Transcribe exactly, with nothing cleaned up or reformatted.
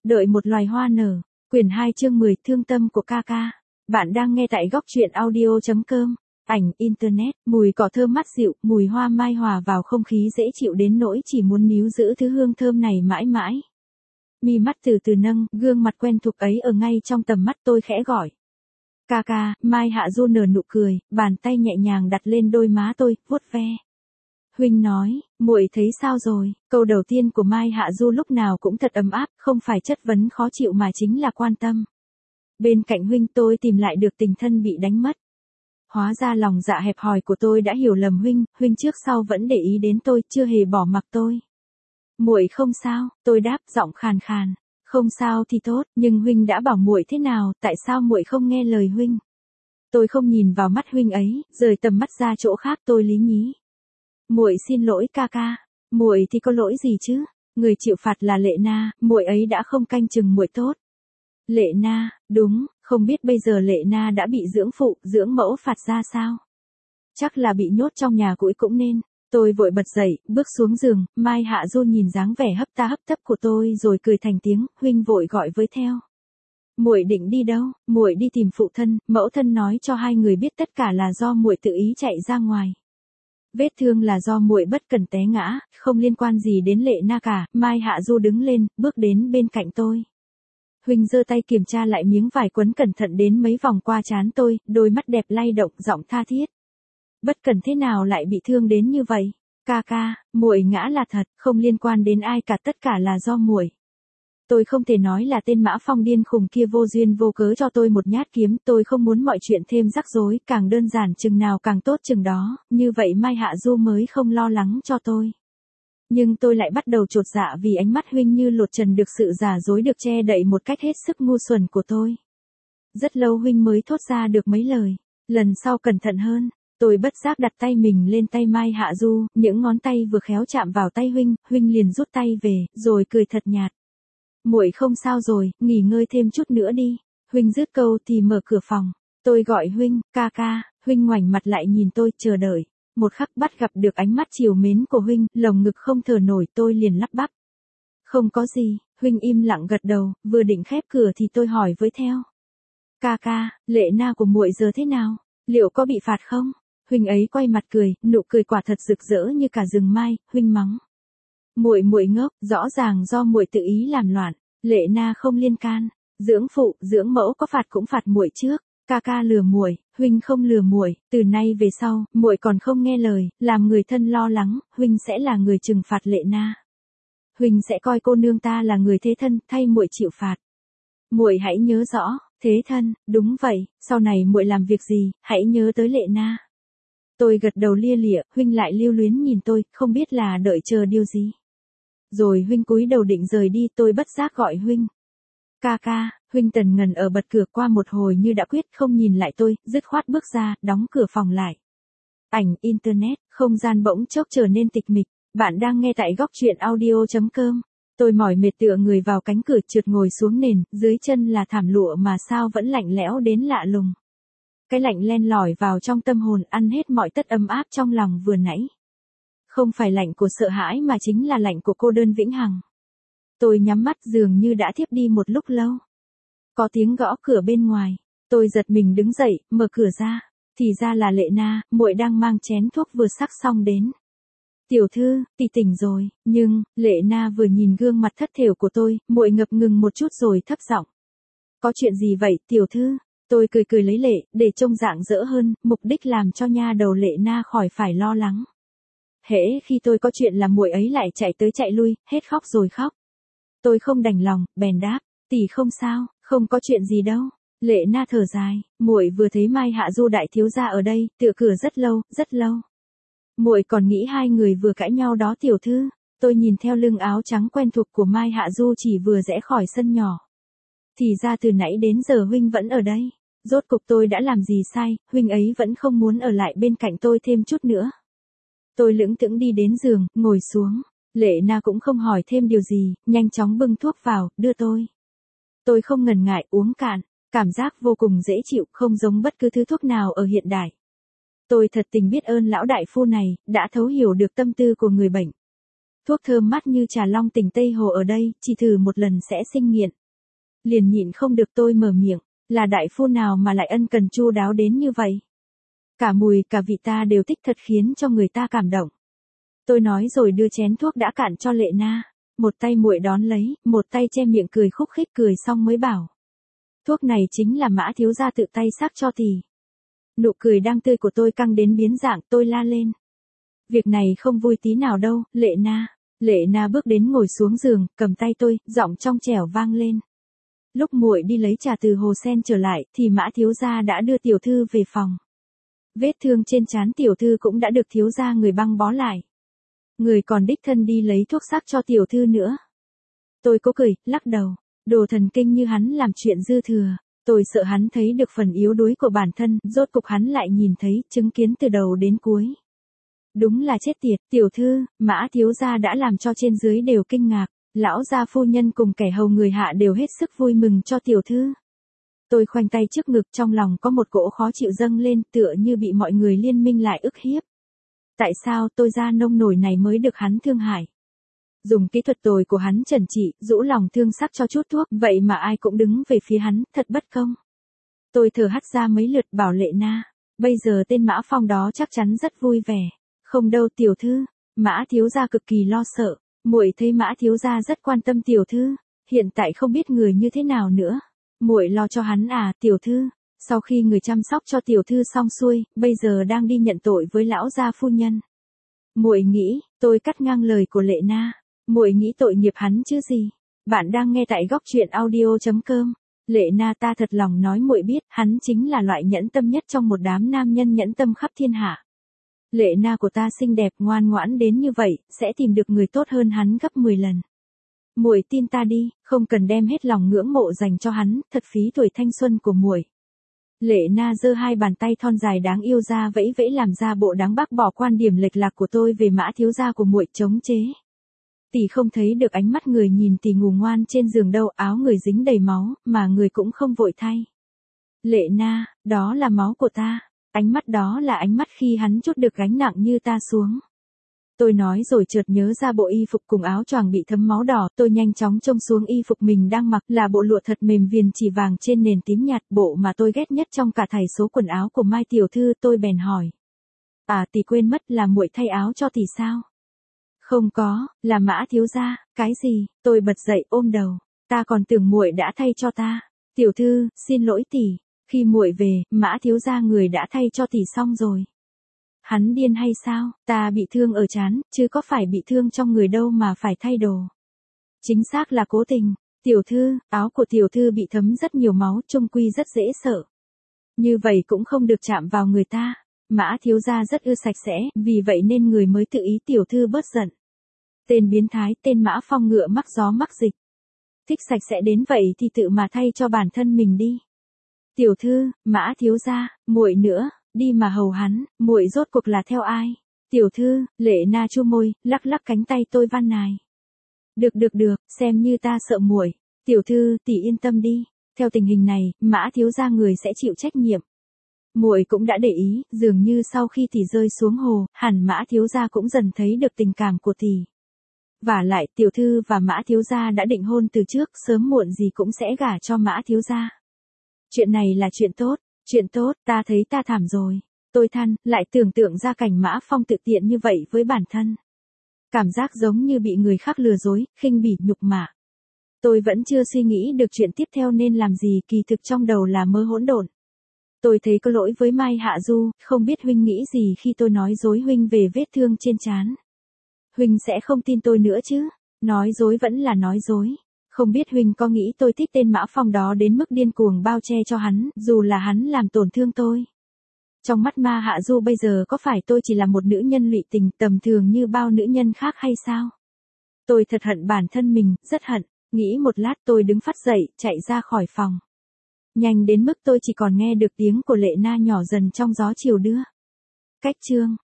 Đợi một loài hoa nở. Quyển hai chương mười Thương tâm của ca ca. Bạn đang nghe tại góc truyện audio.com. Ảnh Internet, mùi cỏ thơm mát dịu, mùi hoa mai hòa vào không khí dễ chịu đến nỗi chỉ muốn níu giữ thứ hương thơm này mãi mãi. Mi mắt từ từ nâng, gương mặt quen thuộc ấy ở ngay trong tầm mắt tôi khẽ gọi. Ca ca, Mai Hạ Du nở nụ cười, bàn tay nhẹ nhàng đặt lên đôi má tôi, vuốt ve. Huynh nói, muội thấy sao rồi? Câu đầu tiên của Mai Hạ Du lúc nào cũng thật ấm áp, không phải chất vấn khó chịu mà chính là quan tâm. Bên cạnh huynh tôi tìm lại được tình thân bị đánh mất. Hóa ra lòng dạ hẹp hòi của tôi đã hiểu lầm huynh, huynh trước sau vẫn để ý đến tôi, chưa hề bỏ mặc tôi. Muội không sao, tôi đáp giọng khàn khàn. Không sao thì tốt, nhưng huynh đã bảo muội thế nào, tại sao muội không nghe lời huynh? Tôi không nhìn vào mắt huynh ấy, rời tầm mắt ra chỗ khác tôi lý nhí. Muội xin lỗi ca ca, muội thì có lỗi gì chứ? Người chịu phạt là Lệ Na, muội ấy đã không canh chừng muội tốt. Lệ Na, đúng, không biết bây giờ Lệ Na đã bị dưỡng phụ, dưỡng mẫu phạt ra sao? Chắc là bị nhốt trong nhà cũi cũng nên. Tôi vội bật dậy, bước xuống giường, Mai Hạ Du nhìn dáng vẻ hấp ta hấp tấp của tôi rồi cười thành tiếng, huynh vội gọi với theo. Muội định đi đâu? Muội đi tìm phụ thân, mẫu thân nói cho hai người biết tất cả là do muội tự ý chạy ra ngoài. Vết thương là do muội bất cẩn té ngã, không liên quan gì đến Lệ Na cả. Mai Hạ Du đứng lên, bước đến bên cạnh tôi. Huynh giơ tay kiểm tra lại miếng vải quấn cẩn thận đến mấy vòng qua trán tôi, đôi mắt đẹp lay động, giọng tha thiết. Bất cẩn thế nào lại bị thương đến như vậy? Ca ca, muội ngã là thật, không liên quan đến ai cả, tất cả là do muội. Tôi không thể nói là tên Mã Phong điên khùng kia vô duyên vô cớ cho tôi một nhát kiếm, tôi không muốn mọi chuyện thêm rắc rối, càng đơn giản chừng nào càng tốt chừng đó, như vậy Mai Hạ Du mới không lo lắng cho tôi. Nhưng tôi lại bắt đầu chột dạ vì ánh mắt huynh như lột trần được sự giả dối được che đậy một cách hết sức ngu xuẩn của tôi. Rất lâu huynh mới thốt ra được mấy lời, lần sau cẩn thận hơn. Tôi bất giác đặt tay mình lên tay Mai Hạ Du, những ngón tay vừa khéo chạm vào tay huynh, huynh liền rút tay về, rồi cười thật nhạt. Muội không sao rồi, nghỉ ngơi thêm chút nữa đi. Huynh dứt câu thì mở cửa phòng. Tôi gọi huynh, ca ca, huynh ngoảnh mặt lại nhìn tôi, chờ đợi. Một khắc bắt gặp được ánh mắt trìu mến của huynh, lồng ngực không thở nổi, tôi liền lắp bắp. Không có gì, huynh im lặng gật đầu, vừa định khép cửa thì tôi hỏi với theo. Ca ca, Lệ Na của muội giờ thế nào? Liệu có bị phạt không? Huynh ấy quay mặt cười, nụ cười quả thật rực rỡ như cả rừng mai, huynh mắng. Muội muội ngốc, rõ ràng do muội tự ý làm loạn, Lệ Na không liên can, dưỡng phụ, dưỡng mẫu có phạt cũng phạt muội trước, ca ca lừa muội, huynh không lừa muội, từ nay về sau, muội còn không nghe lời, làm người thân lo lắng, huynh sẽ là người trừng phạt Lệ Na. Huynh sẽ coi cô nương ta là người thế thân, thay muội chịu phạt. Muội hãy nhớ rõ, thế thân, đúng vậy, sau này muội làm việc gì, hãy nhớ tới Lệ Na. Tôi gật đầu lia lịa, huynh lại lưu luyến nhìn tôi, không biết là đợi chờ điều gì. Rồi huynh cúi đầu định rời đi, tôi bất giác gọi huynh. Ca ca, huynh tần ngần ở bật cửa, qua một hồi như đã quyết, không nhìn lại tôi, dứt khoát bước ra, đóng cửa phòng lại. Ảnh Internet, không gian bỗng chốc trở nên tịch mịch. Bạn đang nghe tại góc truyện audio.com. Tôi mỏi mệt tựa người vào cánh cửa, trượt ngồi xuống nền, dưới chân là thảm lụa mà sao vẫn lạnh lẽo đến lạ lùng. Cái lạnh len lỏi vào trong tâm hồn, ăn hết mọi tất ấm áp trong lòng vừa nãy. Không phải lạnh của sợ hãi mà chính là lạnh của cô đơn vĩnh hằng. Tôi nhắm mắt dường như đã thiếp đi một lúc lâu. Có tiếng gõ cửa bên ngoài. Tôi giật mình đứng dậy, mở cửa ra. Thì ra là Lệ Na, muội đang mang chén thuốc vừa sắc xong đến. Tiểu thư, tỷ tỉnh rồi, nhưng, Lệ Na vừa nhìn gương mặt thất thểu của tôi, muội ngập ngừng một chút rồi thấp giọng. Có chuyện gì vậy, tiểu thư? Tôi cười cười lấy lệ, để trông rạng rỡ hơn, mục đích làm cho nha đầu Lệ Na khỏi phải lo lắng. Hễ khi tôi có chuyện là muội ấy lại chạy tới chạy lui, hết khóc rồi khóc. Tôi không đành lòng, bèn đáp, tỷ không sao, không có chuyện gì đâu. Lệ Na thở dài, muội vừa thấy Mai Hạ Du đại thiếu gia ở đây, tựa cửa rất lâu, rất lâu. Muội còn nghĩ hai người vừa cãi nhau đó tiểu thư. Tôi nhìn theo lưng áo trắng quen thuộc của Mai Hạ Du chỉ vừa rẽ khỏi sân nhỏ. Thì ra từ nãy đến giờ huynh vẫn ở đây. Rốt cục tôi đã làm gì sai, huynh ấy vẫn không muốn ở lại bên cạnh tôi thêm chút nữa. Tôi lững thững đi đến giường, ngồi xuống. Lệ Na cũng không hỏi thêm điều gì, nhanh chóng bưng thuốc vào, đưa tôi. Tôi không ngần ngại uống cạn, cảm giác vô cùng dễ chịu, không giống bất cứ thứ thuốc nào ở hiện đại. Tôi thật tình biết ơn lão đại phu này, đã thấu hiểu được tâm tư của người bệnh. Thuốc thơm mát như trà long tỉnh Tây Hồ ở đây, chỉ thử một lần sẽ sinh nghiện. Liền nhịn không được tôi mở miệng, là đại phu nào mà lại ân cần chu đáo đến như vậy? Cả mùi cả vị ta đều thích thật khiến cho người ta cảm động. Tôi nói rồi đưa chén thuốc đã cạn cho Lệ Na, một tay muội đón lấy, một tay che miệng cười khúc khích, cười xong mới bảo. Thuốc này chính là Mã thiếu gia tự tay sắc cho tỷ. Nụ cười đang tươi của tôi căng đến biến dạng, tôi la lên. Việc này không vui tí nào đâu, Lệ Na. Lệ Na bước đến ngồi xuống giường, cầm tay tôi, giọng trong trẻo vang lên. Lúc muội đi lấy trà từ hồ sen trở lại, thì Mã thiếu gia đã đưa tiểu thư về phòng. Vết thương trên trán tiểu thư cũng đã được thiếu gia người băng bó lại. Người còn đích thân đi lấy thuốc sắc cho tiểu thư nữa. Tôi cố cười, lắc đầu. Đồ thần kinh như hắn làm chuyện dư thừa. Tôi sợ hắn thấy được phần yếu đuối của bản thân, rốt cục hắn lại nhìn thấy, chứng kiến từ đầu đến cuối. Đúng là chết tiệt, tiểu thư, Mã thiếu gia đã làm cho trên dưới đều kinh ngạc. Lão gia phu nhân cùng kẻ hầu người hạ đều hết sức vui mừng cho tiểu thư. Tôi khoanh tay trước ngực, trong lòng có một cỗ khó chịu dâng lên, tựa như bị mọi người liên minh lại ức hiếp. Tại sao tôi ra nông nổi này mới được hắn thương hại? Dùng kỹ thuật tồi của hắn trần trị, rũ lòng thương sắc cho chút thuốc, vậy mà ai cũng đứng về phía hắn, thật bất công. Tôi thở hắt ra mấy lượt, bảo Lệ Na, bây giờ tên Mã Phong đó chắc chắn rất vui vẻ. Không đâu tiểu thư, Mã thiếu gia cực kỳ lo sợ, muội thấy Mã thiếu gia rất quan tâm tiểu thư, hiện tại không biết người như thế nào nữa. Muội lo cho hắn à, tiểu thư, sau khi người chăm sóc cho tiểu thư xong xuôi, bây giờ đang đi nhận tội với lão gia phu nhân. Muội nghĩ, tôi cắt ngang lời của Lệ Na, muội nghĩ tội nghiệp hắn chứ gì. Bạn đang nghe tại góc truyện audio chấm com. Lệ Na, ta thật lòng nói muội biết, hắn chính là loại nhẫn tâm nhất trong một đám nam nhân nhẫn tâm khắp thiên hạ. Lệ Na của ta xinh đẹp, ngoan ngoãn đến như vậy, sẽ tìm được người tốt hơn hắn gấp mười lần. Muội tin ta đi, không cần đem hết lòng ngưỡng mộ dành cho hắn, thật phí tuổi thanh xuân của muội. Lệ Na giơ hai bàn tay thon dài đáng yêu ra vẫy vẫy làm ra bộ đáng bác bỏ quan điểm lệch lạc của tôi về Mã thiếu gia của muội, chống chế. Tỷ không thấy được ánh mắt người nhìn tỷ ngủ ngoan trên giường đâu, áo người dính đầy máu, mà người cũng không vội thay. Lệ Na, đó là máu của ta, ánh mắt đó là ánh mắt khi hắn trút được gánh nặng như ta xuống. Tôi nói rồi chợt nhớ ra bộ y phục cùng áo choàng bị thấm máu đỏ, tôi nhanh chóng trông xuống y phục mình đang mặc là bộ lụa thật mềm viền chỉ vàng trên nền tím nhạt, bộ mà tôi ghét nhất trong cả thảy số quần áo của Mai tiểu thư. Tôi bèn hỏi. À, tỷ quên mất là muội thay áo cho tỷ sao? Không có, là Mã thiếu gia. Cái gì? Tôi bật dậy ôm đầu. Ta còn tưởng muội đã thay cho ta. Tiểu thư, xin lỗi tỷ. Khi muội về, Mã thiếu gia người đã thay cho tỷ xong rồi. Hắn điên hay sao? Ta bị thương ở trán, chứ có phải bị thương trong người đâu mà phải thay đồ. Chính xác là cố tình. Tiểu thư, áo của tiểu thư bị thấm rất nhiều máu, chung quy rất dễ sợ. Như vậy cũng không được chạm vào người ta. Mã thiếu gia rất ưa sạch sẽ, vì vậy nên người mới tự ý tiểu thư bớt giận. Tên biến thái, tên Mã Phong ngựa mắc gió mắc dịch. Thích sạch sẽ đến vậy thì tự mà thay cho bản thân mình đi. Tiểu thư, Mã thiếu gia, muội nữa. Đi mà hầu hắn, muội rốt cuộc là theo ai? Tiểu thư, Lệ Na chu môi, lắc lắc cánh tay tôi van nài. Được được được, xem như ta sợ muội. Tiểu thư, tỷ yên tâm đi. Theo tình hình này, Mã thiếu gia người sẽ chịu trách nhiệm. Muội cũng đã để ý, dường như sau khi tỷ rơi xuống hồ, hẳn Mã thiếu gia cũng dần thấy được tình cảm của tỷ. Vả lại, tiểu thư và Mã thiếu gia đã định hôn từ trước, sớm muộn gì cũng sẽ gả cho Mã thiếu gia. Chuyện này là chuyện tốt. Chuyện tốt, ta thấy ta thảm rồi. Tôi than, lại tưởng tượng ra cảnh Mã Phong tự tiện như vậy với bản thân. Cảm giác giống như bị người khác lừa dối, khinh bỉ, nhục mạ. Tôi vẫn chưa suy nghĩ được chuyện tiếp theo nên làm gì, kỳ thực trong đầu là mơ hỗn độn. Tôi thấy có lỗi với Mai Hạ Du, không biết huynh nghĩ gì khi tôi nói dối huynh về vết thương trên trán. Huynh sẽ không tin tôi nữa chứ? Nói dối vẫn là nói dối. Không biết huynh có nghĩ tôi thích tên Mã Phong đó đến mức điên cuồng bao che cho hắn, dù là hắn làm tổn thương tôi. Trong mắt Ma Hạ Du bây giờ có phải tôi chỉ là một nữ nhân lụy tình tầm thường như bao nữ nhân khác hay sao? Tôi thật hận bản thân mình, rất hận. Nghĩ một lát tôi đứng phắt dậy, chạy ra khỏi phòng. Nhanh đến mức tôi chỉ còn nghe được tiếng của Lệ Na nhỏ dần trong gió chiều đưa. Cách chương